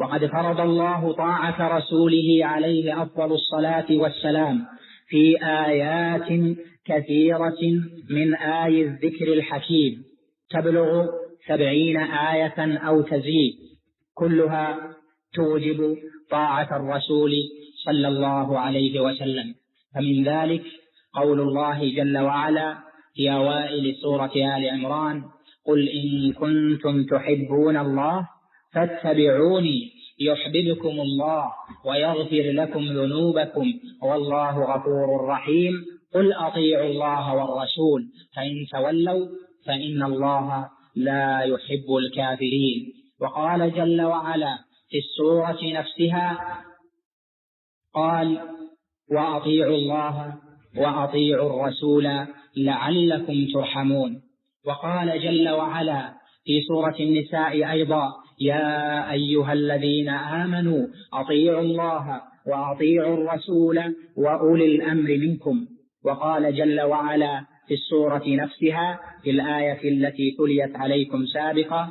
وقد فرض الله طاعة رسوله عليه أفضل الصلاة والسلام في آيات كثيرة من آي الذكر الحكيم تبلغ 70 آية أو تزيد، كلها توجب طاعة الرسول صلى الله عليه وسلم. فمن ذلك قول الله جل وعلا في أوائل سورة آل عمران: قل إن كنتم تحبون الله فاتبعوني يحببكم الله ويغفر لكم ذنوبكم والله غفور رحيم. قل أطيعوا الله والرسول فإن تولوا فإن الله لا يحب الكافرين. وقال جل وعلا في السورة نفسها قال: وأطيعوا الله وأطيعوا الرسول لعلكم ترحمون. وقال جل وعلا في سورة النساء أيضا: يا أيها الذين آمنوا أطيعوا الله وأطيعوا الرسول وأولي الأمر منكم. وقال جل وعلا في السورة نفسها في الآية التي تليت عليكم سابقا: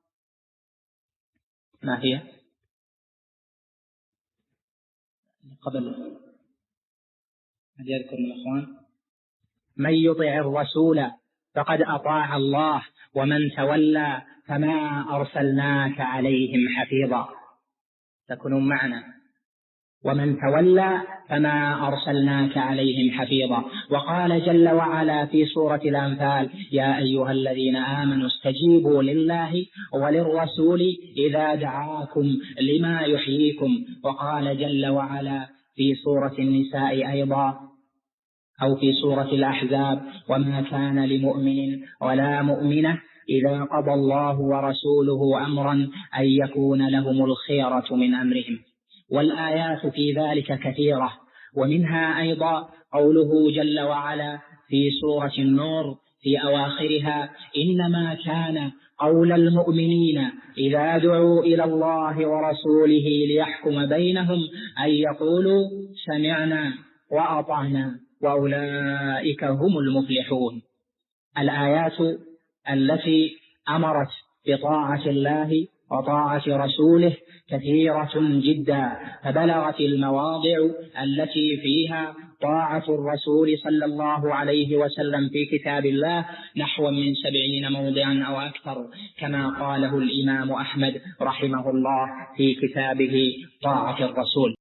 ما هي؟ قبل هل يذكر الأخوان؟ من يطع الرسول فقد أطاع الله ومن تولى فما أرسلناك عليهم حفيظا. تكونون معنا. ومن تولى فما أرسلناك عليهم حفيظا. وقال جل وعلا في سورة الأنفال: يا أيها الذين آمنوا استجيبوا لله وللرسول إذا دعاكم لما يحييكم. وقال جل وعلا في سورة النساء أيضا أو في سورة الأحزاب: وما كان لمؤمن ولا مؤمنة إذا قضى الله ورسوله أمرا أن يكون لهم الخيرة من أمرهم. والآيات في ذلك كثيرة، ومنها أيضا قوله جل وعلا في سورة النور في أواخرها: إنما كان قول المؤمنين إذا دعوا إلى الله ورسوله ليحكم بينهم أن يقولوا سمعنا وأطعنا وأولئك هم المفلحون. الآيات التي أمرت بطاعة الله وطاعة رسوله كثيرة جدا، فبلغت المواضع التي فيها طاعة الرسول صلى الله عليه وسلم في كتاب الله نحو من 70 موضعا أو أكثر، كما قاله الإمام أحمد رحمه الله في كتابه طاعة الرسول.